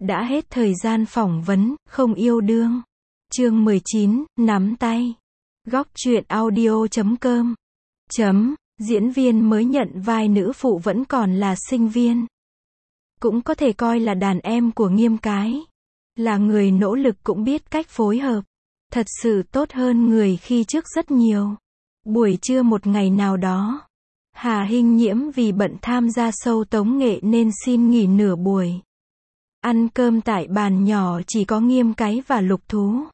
Đã hết thời gian phỏng vấn, không yêu đương. Chương 19, nắm tay. Góc truyện audio.com. Diễn viên mới nhận vai nữ phụ vẫn còn là sinh viên. Cũng có thể coi là đàn em của Nghiêm Cái. Là người nỗ lực cũng biết cách phối hợp. Thật sự tốt hơn người khi trước rất nhiều. Buổi trưa một ngày nào đó, Hà Hinh Nhiễm vì bận tham gia show tống nghệ nên xin nghỉ nửa buổi. Ăn cơm tại bàn nhỏ chỉ có Nghiêm Cái và Lục Thú.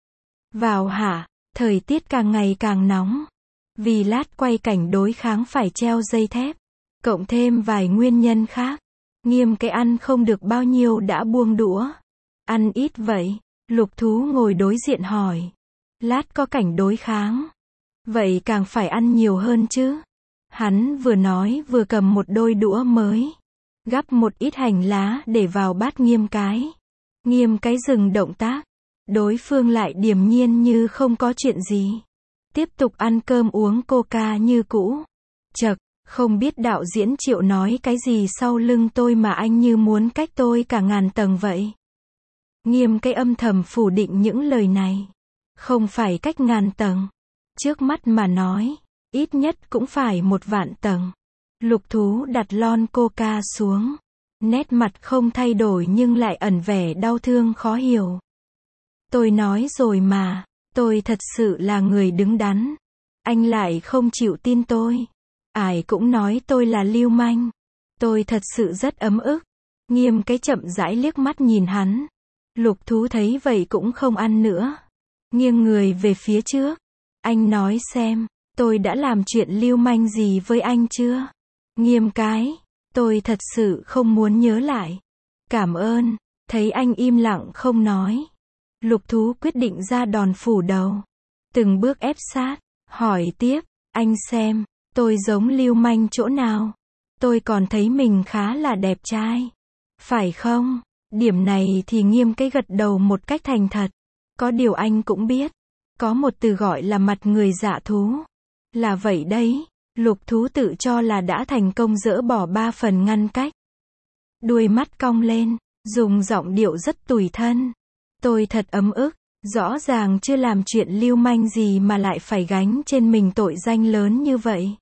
Vào hạ, thời tiết càng ngày càng nóng. Vì lát quay cảnh đối kháng phải treo dây thép. Cộng thêm vài nguyên nhân khác. Nghiêm Cái ăn không được bao nhiêu đã buông đũa. Ăn ít vậy. Lục Thú ngồi đối diện hỏi. Lát có cảnh đối kháng. Vậy càng phải ăn nhiều hơn chứ. Hắn vừa nói vừa cầm một đôi đũa mới. Gắp một ít hành lá để vào bát Nghiêm Cái. Nghiêm Cái dừng động tác. Đối phương lại điềm nhiên như không có chuyện gì. Tiếp tục ăn cơm uống coca như cũ. Chậc, không biết đạo diễn Triệu nói cái gì sau lưng tôi mà anh như muốn cách tôi cả ngàn tầng vậy. Nghiêm Cái âm thầm phủ định những lời này. Không phải cách ngàn tầng. Trước mắt mà nói, ít nhất cũng phải 1.000.000 tầng. Lục Thú đặt lon coca xuống. Nét mặt không thay đổi nhưng lại ẩn vẻ đau thương khó hiểu. Tôi nói rồi mà, tôi thật sự là người đứng đắn. Anh lại không chịu tin tôi. Ai cũng nói tôi là lưu manh. Tôi thật sự rất ấm ức. Nghiêm Cái chậm rãi liếc mắt nhìn hắn. Lục Thú thấy vậy cũng không ăn nữa. Nghiêng người về phía trước. Anh nói xem, tôi đã làm chuyện lưu manh gì với anh chưa? Nghiêm Cái, tôi thật sự không muốn nhớ lại. Cảm ơn. Thấy anh im lặng không nói. Lục Thú quyết định ra đòn phủ đầu. Từng bước ép sát, hỏi tiếp, anh xem, tôi giống lưu manh chỗ nào? Tôi còn thấy mình khá là đẹp trai. Phải không? Điểm này thì Nghiêm Cái gật đầu một cách thành thật. Có điều anh cũng biết. Có một từ gọi là mặt người dạ thú. Là vậy đấy. Lục Thú tự cho là đã thành công dỡ bỏ 3 phần ngăn cách. Đuôi mắt cong lên, dùng giọng điệu rất tủi thân. Tôi thật ấm ức, rõ ràng chưa làm chuyện lưu manh gì mà lại phải gánh trên mình tội danh lớn như vậy.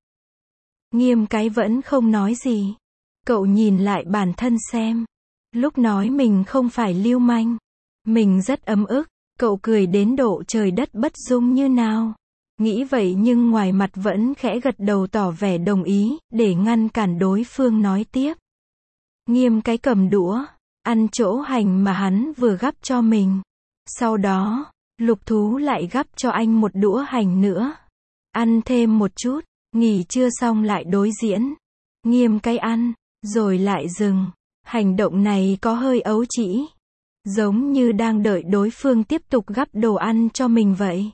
Nghiêm Cái vẫn không nói gì. Cậu nhìn lại bản thân xem. Lúc nói mình không phải lưu manh, mình rất ấm ức, cậu cười đến độ trời đất bất dung như nào. Nghĩ vậy nhưng ngoài mặt vẫn khẽ gật đầu tỏ vẻ đồng ý, để ngăn cản đối phương nói tiếp. Nghiêm Cái cầm đũa, ăn chỗ hành mà hắn vừa gắp cho mình. Sau đó, Lục Thú lại gắp cho anh một đũa hành nữa. Ăn thêm một chút, nghỉ trưa xong lại đối diễn. Nghiêm Cái ăn, rồi lại dừng. Hành động này có hơi ấu trĩ. Giống như đang đợi đối phương tiếp tục gắp đồ ăn cho mình vậy.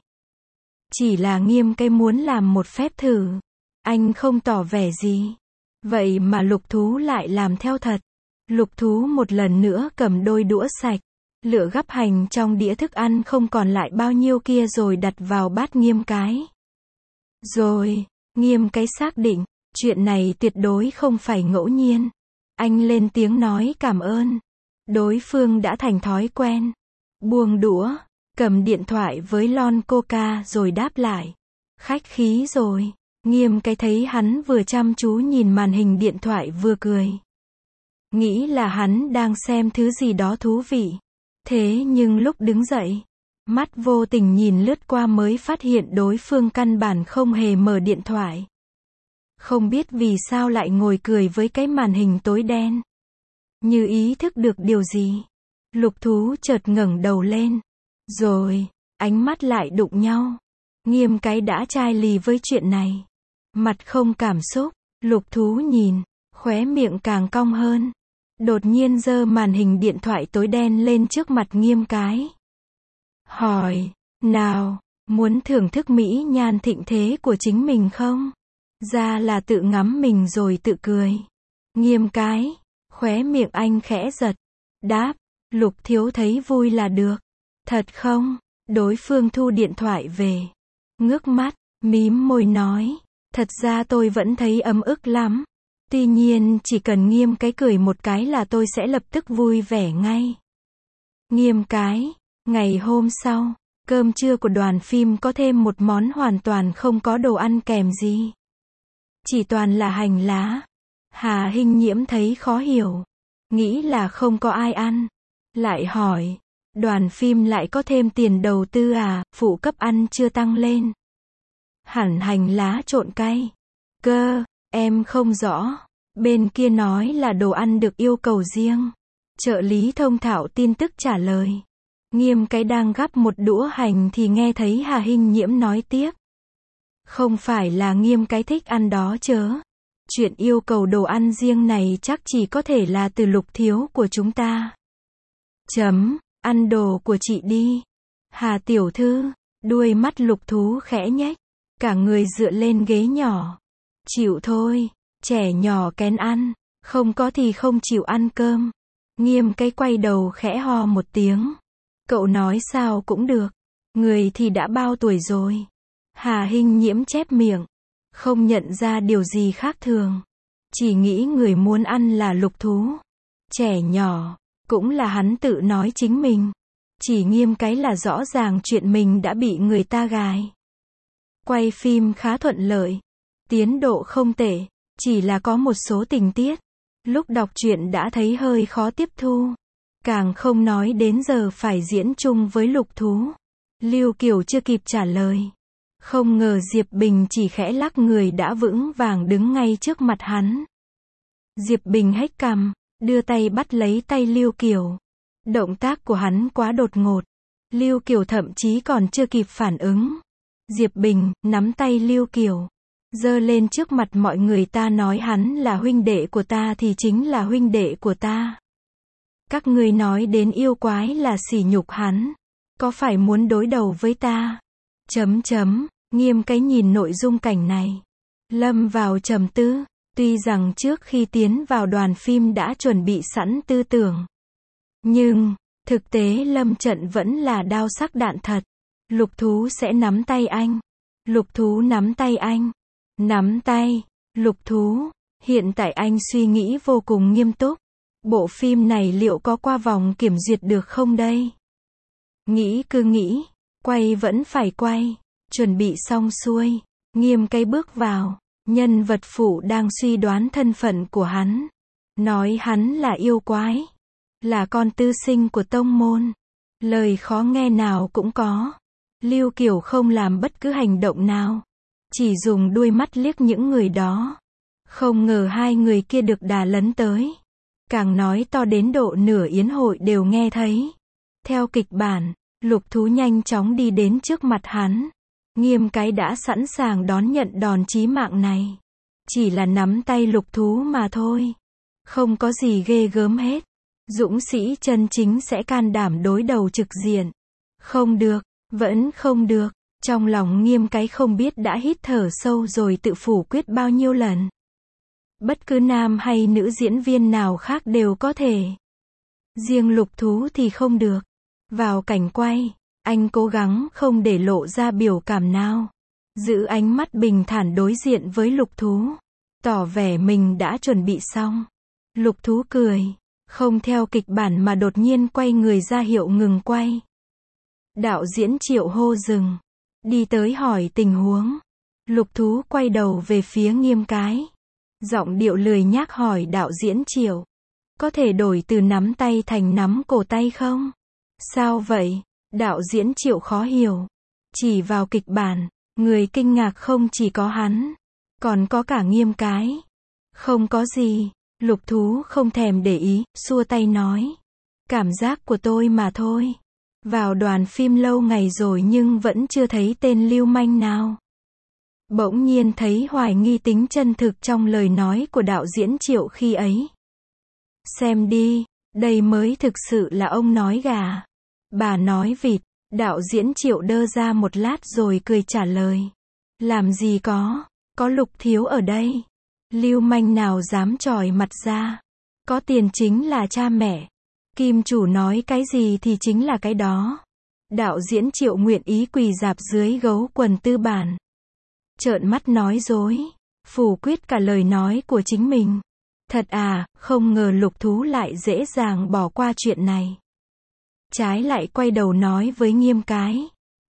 Chỉ là Nghiêm Cái muốn làm một phép thử. Anh không tỏ vẻ gì. Vậy mà Lục Thú lại làm theo thật. Lục Thú một lần nữa cầm đôi đũa sạch. Lựa gắp hành trong đĩa thức ăn không còn lại bao nhiêu kia rồi đặt vào bát Nghiêm Cái. Rồi, Nghiêm Cái xác định, chuyện này tuyệt đối không phải ngẫu nhiên. Anh lên tiếng nói cảm ơn. Đối phương đã thành thói quen. Buông đũa, cầm điện thoại với lon coca rồi đáp lại. Khách khí rồi. Nghiêm Cái thấy hắn vừa chăm chú nhìn màn hình điện thoại vừa cười. Nghĩ là hắn đang xem thứ gì đó thú vị. Thế nhưng lúc đứng dậy, mắt vô tình nhìn lướt qua mới phát hiện đối phương căn bản không hề mở điện thoại. Không biết vì sao lại ngồi cười với cái màn hình tối đen. Như ý thức được điều gì. Lục Thú chợt ngẩng đầu lên. Rồi, ánh mắt lại đụng nhau. Nghiêm Cái đã chai lì với chuyện này. Mặt không cảm xúc. Lục Thú nhìn, khóe miệng càng cong hơn. Đột nhiên giơ màn hình điện thoại tối đen lên trước mặt Nghiêm Cái. Hỏi, nào, muốn thưởng thức mỹ nhan thịnh thế của chính mình không? Ra là tự ngắm mình rồi tự cười. Nghiêm Cái, khóe miệng anh khẽ giật. Đáp, Lục thiếu thấy vui là được. Thật không? Đối phương thu điện thoại về. Ngước mắt, mím môi nói. Thật ra tôi vẫn thấy ấm ức lắm. Tuy nhiên chỉ cần Nghiêm Cái cười một cái là tôi sẽ lập tức vui vẻ ngay. Nghiêm cái. Ngày hôm sau, cơm trưa của đoàn phim có thêm một món hoàn toàn không có đồ ăn kèm gì. Chỉ toàn là hành lá. Hà Hinh Nhiễm thấy khó hiểu. Nghĩ là không có ai ăn. Lại hỏi, đoàn phim lại có thêm tiền đầu tư à, phụ cấp ăn chưa tăng lên. Hẳn hành lá trộn cay. Cơ, em không rõ. Bên kia nói là đồ ăn được yêu cầu riêng. Trợ lý thông thạo tin tức trả lời. Nghiêm cái đang gắp một đũa hành thì nghe thấy Hà Hinh Nhiễm nói tiếp. Không phải là Nghiêm cái thích ăn đó chớ. Chuyện yêu cầu đồ ăn riêng này chắc chỉ có thể là từ Lục thiếu của chúng ta. Ăn đồ của chị đi. Hà tiểu thư, đuôi mắt Lục thú khẽ nhếch. Cả người dựa lên ghế nhỏ. Chịu thôi, trẻ nhỏ kén ăn. Không có thì không chịu ăn cơm. Nghiêm cái quay đầu khẽ ho một tiếng. Cậu nói sao cũng được. Người thì đã bao tuổi rồi. Hà Hinh Nhiễm chép miệng. Không nhận ra điều gì khác thường. Chỉ nghĩ người muốn ăn là Lục thú. Trẻ nhỏ, cũng là hắn tự nói chính mình. Chỉ Nghiêm cái là rõ ràng chuyện mình đã bị người ta gài. Quay phim khá thuận lợi. Tiến độ không tệ. Chỉ là có một số tình tiết. Lúc đọc truyện đã thấy hơi khó tiếp thu. Càng không nói đến giờ phải diễn chung với Lục thú. Lưu Kiều chưa kịp trả lời. Không ngờ Diệp Bình chỉ khẽ lắc người đã vững vàng đứng ngay trước mặt hắn. Diệp Bình hếch cằm, đưa tay bắt lấy tay Lưu Kiều. Động tác của hắn quá đột ngột. Lưu Kiều thậm chí còn chưa kịp phản ứng. Diệp Bình nắm tay Lưu Kiều, giơ lên trước mặt mọi người, ta nói hắn là huynh đệ của ta thì chính là huynh đệ của ta. Các ngươi nói đến yêu quái là sỉ nhục hắn. Có phải muốn đối đầu với ta? Nghiêm cái nhìn nội dung cảnh này. Lâm vào trầm tư. Tuy rằng trước khi tiến vào đoàn phim đã chuẩn bị sẵn tư tưởng. Nhưng, thực tế lâm trận vẫn là đao sắc đạn thật. Lục thú sẽ nắm tay anh. Lục thú nắm tay anh. Nắm tay. Lục thú. Hiện tại anh suy nghĩ vô cùng nghiêm túc. Bộ phim này liệu có qua vòng kiểm duyệt được không đây? Nghĩ cứ nghĩ. Quay vẫn phải quay. Chuẩn bị xong xuôi. Nghiêm cái bước vào. Nhân vật phụ đang suy đoán thân phận của hắn. Nói hắn là yêu quái. Là con tư sinh của tông môn. Lời khó nghe nào cũng có. Lưu Kiều không làm bất cứ hành động nào. Chỉ dùng đuôi mắt liếc những người đó. Không ngờ hai người kia được đà lấn tới. Càng nói to đến độ nửa yến hội đều nghe thấy. Theo kịch bản, Lục thú nhanh chóng đi đến trước mặt hắn. Nghiêm cái đã sẵn sàng đón nhận đòn chí mạng này. Chỉ là nắm tay Lục thú mà thôi. Không có gì ghê gớm hết. Dũng sĩ chân chính sẽ can đảm đối đầu trực diện. Không được, vẫn không được. Trong lòng Nghiêm cái không biết đã hít thở sâu rồi tự phủ quyết bao nhiêu lần. Bất cứ nam hay nữ diễn viên nào khác đều có thể. Riêng Lục thú thì không được. Vào cảnh quay, anh cố gắng không để lộ ra biểu cảm nào. Giữ ánh mắt bình thản đối diện với Lục thú. Tỏ vẻ mình đã chuẩn bị xong. Lục thú cười. Không theo kịch bản mà đột nhiên quay người ra hiệu ngừng quay. Đạo diễn Triệu hô dừng. Đi tới hỏi tình huống. Lục thú quay đầu về phía Nghiêm cái. Giọng điệu lười nhác hỏi đạo diễn Triệu. Có thể đổi từ nắm tay thành nắm cổ tay không? Sao vậy? Đạo diễn Triệu khó hiểu. Chỉ vào kịch bản. Người kinh ngạc không chỉ có hắn. Còn có cả Nghiêm cái. Không có gì. Lục thú không thèm để ý, xua tay nói. Cảm giác của tôi mà thôi. Vào đoàn phim lâu ngày rồi nhưng vẫn chưa thấy tên lưu manh nào. Bỗng nhiên thấy hoài nghi tính chân thực trong lời nói của đạo diễn Triệu khi ấy. Xem đi, đây mới thực sự là ông nói gà. Bà nói vịt. Đạo diễn Triệu đơ ra một lát rồi cười trả lời. Làm gì có Lục thiếu ở đây. Lưu manh nào dám chòi mặt ra. Có tiền chính là cha mẹ. Kim chủ nói cái gì thì chính là cái đó. Đạo diễn Triệu nguyện ý quỳ rạp dưới gấu quần tư bản. Trợn mắt nói dối. Phủ quyết cả lời nói của chính mình. Thật à, không ngờ Lục thú lại dễ dàng bỏ qua chuyện này. trái lại quay đầu nói với Nghiêm cái.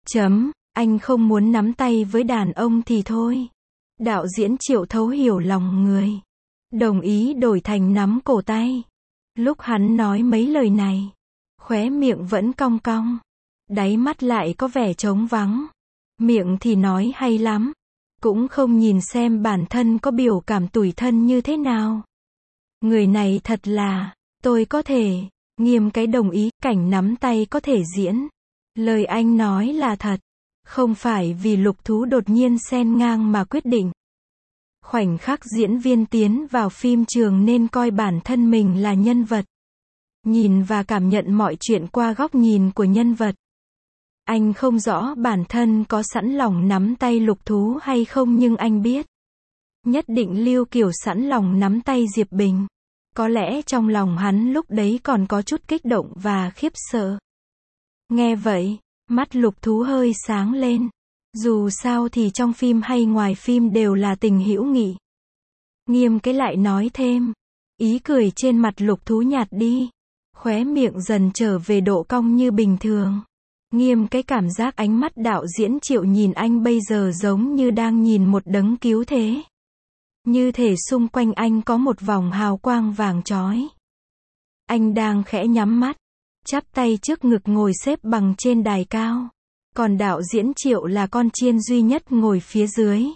Anh không muốn nắm tay với đàn ông thì thôi. Đạo diễn Triệu thấu hiểu lòng người. Đồng ý đổi thành nắm cổ tay. Lúc hắn nói mấy lời này, khóe miệng vẫn cong cong. Đáy mắt lại có vẻ trống vắng. Miệng thì nói hay lắm. Cũng không nhìn xem bản thân có biểu cảm tủi thân như thế nào. Người này thật là, tôi có thể. Nghiêm cái đồng ý, cảnh nắm tay có thể diễn. Lời anh nói là thật. Không phải vì Lục Thú đột nhiên xen ngang mà quyết định. Khoảnh khắc diễn viên tiến vào phim trường nên coi bản thân mình là nhân vật. Nhìn và cảm nhận mọi chuyện qua góc nhìn của nhân vật. Anh không rõ bản thân có sẵn lòng nắm tay Lục Thú hay không, nhưng anh biết. Nhất định Lưu Kiều sẵn lòng nắm tay Diệp Bình. Có lẽ trong lòng hắn lúc đấy còn có chút kích động và khiếp sợ. Nghe vậy, mắt Lục Thú hơi sáng lên. Dù sao thì trong phim hay ngoài phim đều là tình hữu nghị. Nghiêm cái lại nói thêm. Ý cười trên mặt Lục Thú nhạt đi. Khóe miệng dần trở về độ cong như bình thường. Nghiêm cái cảm giác ánh mắt đạo diễn Triệu nhìn anh bây giờ giống như đang nhìn một đấng cứu thế. Như thể xung quanh anh có một vòng hào quang vàng chói. Anh đang khẽ nhắm mắt, chắp tay trước ngực ngồi xếp bằng trên đài cao. Còn đạo diễn Triệu là con chiên duy nhất ngồi phía dưới.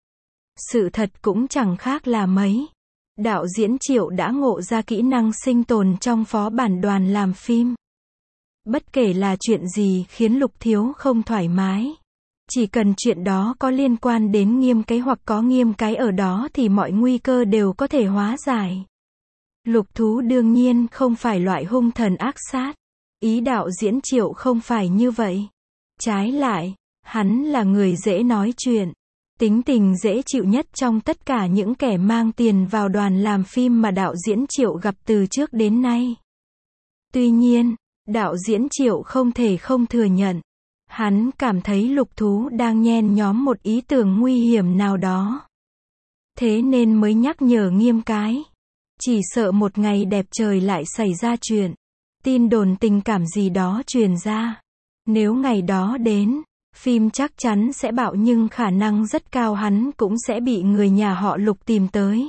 Sự thật cũng chẳng khác là mấy. Đạo diễn Triệu đã ngộ ra kỹ năng sinh tồn trong phó bản đoàn làm phim. Bất kể là chuyện gì khiến Lục Thiếu không thoải mái. Chỉ cần chuyện đó có liên quan đến Nghiêm cái hoặc có Nghiêm cái ở đó thì mọi nguy cơ đều có thể hóa giải. Lục Thú đương nhiên không phải loại hung thần ác sát. Ý đạo diễn Triệu không phải như vậy. Trái lại, hắn là người dễ nói chuyện. Tính tình dễ chịu nhất trong tất cả những kẻ mang tiền vào đoàn làm phim mà đạo diễn Triệu gặp từ trước đến nay. Tuy nhiên, đạo diễn Triệu không thể không thừa nhận. Hắn cảm thấy Lục Thú đang nhen nhóm một ý tưởng nguy hiểm nào đó. Thế nên mới nhắc nhở Nghiêm cái. Chỉ sợ một ngày đẹp trời lại xảy ra chuyện. Tin đồn tình cảm gì đó truyền ra. Nếu ngày đó đến, phim chắc chắn sẽ bạo, nhưng khả năng rất cao hắn cũng sẽ bị người nhà họ Lục tìm tới.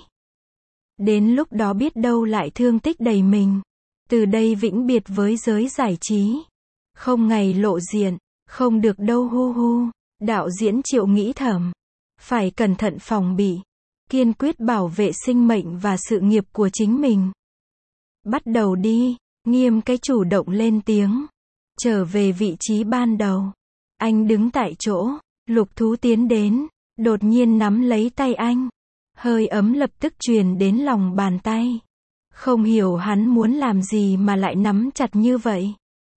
Đến lúc đó biết đâu lại thương tích đầy mình. Từ đây vĩnh biệt với giới giải trí. Không ngày lộ diện, không được đâu hu hu. Đạo diễn Triệu nghĩ thầm. Phải cẩn thận phòng bị. Kiên quyết bảo vệ sinh mệnh và sự nghiệp của chính mình. Bắt đầu đi. Nghiêm cái chủ động lên tiếng. Trở về vị trí ban đầu. Anh đứng tại chỗ. Lục Thú tiến đến. Đột nhiên nắm lấy tay anh. Hơi ấm lập tức truyền đến lòng bàn tay. Không hiểu hắn muốn làm gì mà lại nắm chặt như vậy.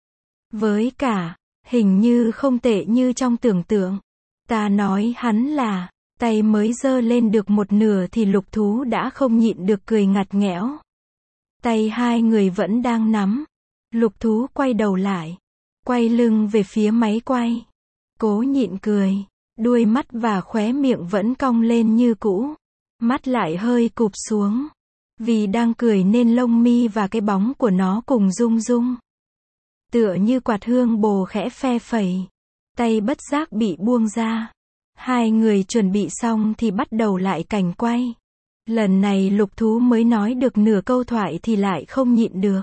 Với cả, hình như không tệ như trong tưởng tượng. Ta nói hắn là, tay mới giơ lên được một nửa thì Lục Thú đã không nhịn được cười ngặt nghẽo. Tay hai người vẫn đang nắm. Lục Thú quay đầu lại. Quay lưng về phía máy quay. Cố nhịn cười. Đuôi mắt và khóe miệng vẫn cong lên như cũ. Mắt lại hơi cụp xuống. Vì đang cười nên lông mi và cái bóng của nó cùng rung rung. Tựa như quạt hương bồ khẽ phe phẩy. Tay bất giác bị buông ra. Hai người chuẩn bị xong thì bắt đầu lại cảnh quay. Lần này Lục Thú mới nói được nửa câu thoại thì lại không nhịn được.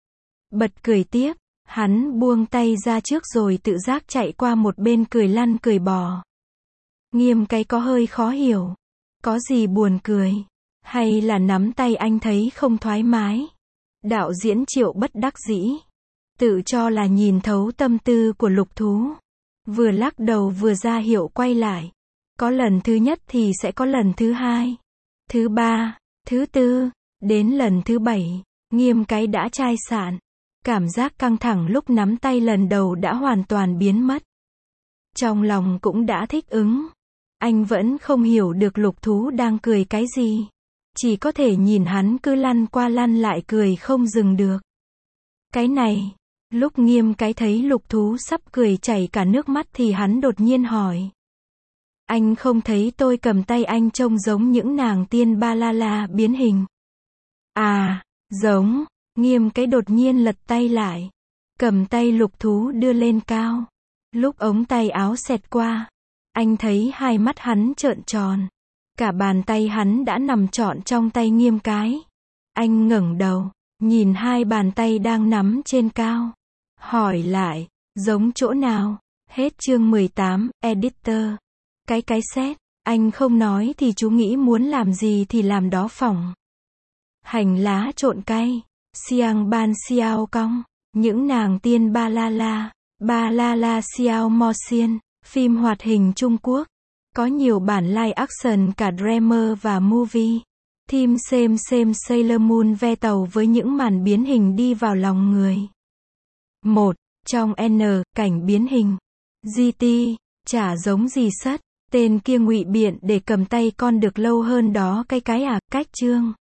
Bật cười tiếp. Hắn buông tay ra trước rồi tự giác chạy qua một bên cười lăn cười bò. Nghiêm cái có hơi khó hiểu. Có gì buồn cười? Hay là nắm tay anh thấy không thoải mái? Đạo diễn Triệu bất đắc dĩ. Tự cho là nhìn thấu tâm tư của Lục Thú. Vừa lắc đầu vừa ra hiệu quay lại. Có lần thứ nhất thì sẽ có lần thứ hai, thứ ba, thứ tư, đến lần thứ bảy. Nghiêm cái đã chai sạn. Cảm giác căng thẳng lúc nắm tay lần đầu đã hoàn toàn biến mất. Trong lòng cũng đã thích ứng. Anh vẫn không hiểu được Lục Thú đang cười cái gì. Chỉ có thể nhìn hắn cứ lăn qua lăn lại cười không dừng được. Cái này, lúc Nghiêm cái thấy Lục Thú sắp cười chảy cả nước mắt thì hắn đột nhiên hỏi. Anh không thấy tôi cầm tay anh trông giống những nàng tiên ba la la biến hình? À, giống. Nghiêm cái đột nhiên lật tay lại. Cầm tay Lục Thú đưa lên cao. Lúc ống tay áo xẹt qua, anh thấy hai mắt hắn trợn tròn. Cả bàn tay hắn đã nằm trọn trong tay Nghiêm Cái. Anh ngẩng đầu, nhìn hai bàn tay đang nắm trên cao. Hỏi lại, giống chỗ nào? Hết chương 18, editor. Cái xét, anh không nói thì chú nghĩ muốn làm gì thì làm đó phỏng. Hành lá trộn cay, xiang ban xiao cong, những nàng tiên ba la la xiao mo xiên, phim hoạt hình Trung Quốc. Có nhiều bản live action cả drama và movie. Team xem Sailor Moon ve tàu với những màn biến hình đi vào lòng người. 1. Trong N, cảnh biến hình. GT, chả giống gì sất. Tên kia ngụy biện để cầm tay con được lâu hơn đó cái à, cách chương.